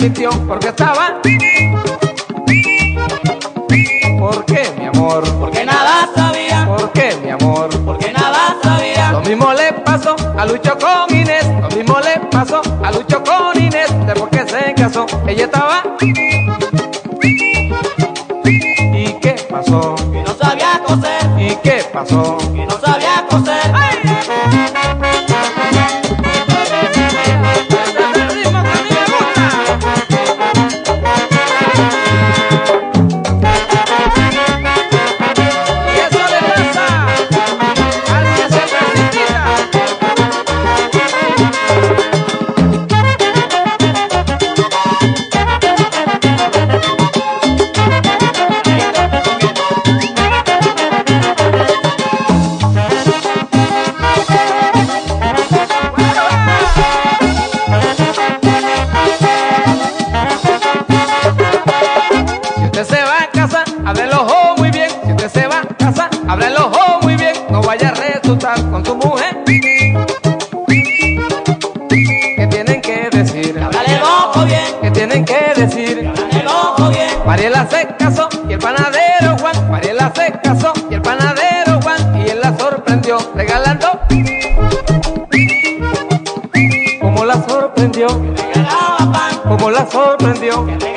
mintió porque estaba. ¿Por qué, mi amor? Porque nada sabía, ¿Por qué, mi amor? porque nada sabía. Lo mismo le pasó a Lucho con Inés, lo mismo le pasó a Lucho con Inés, después que se casó, ella estaba. ¿Y qué pasó? Que no sabía coser, ¿Y qué pasó? que no sabía coser. Abre el ojo muy bien, si usted se va a casa, abre el ojo muy bien, no vaya a resultar con tu mujer. ¿Qué tienen que decir? Ábrale el ojo bien, ¿Qué tienen que decir? ábrale el ojo bien. Mariela se casó y el panadero Juan, Mariela se casó y el panadero Juan, y él la sorprendió regalando. ¿Cómo la sorprendió? Regalaba pan, ¿Cómo la sorprendió?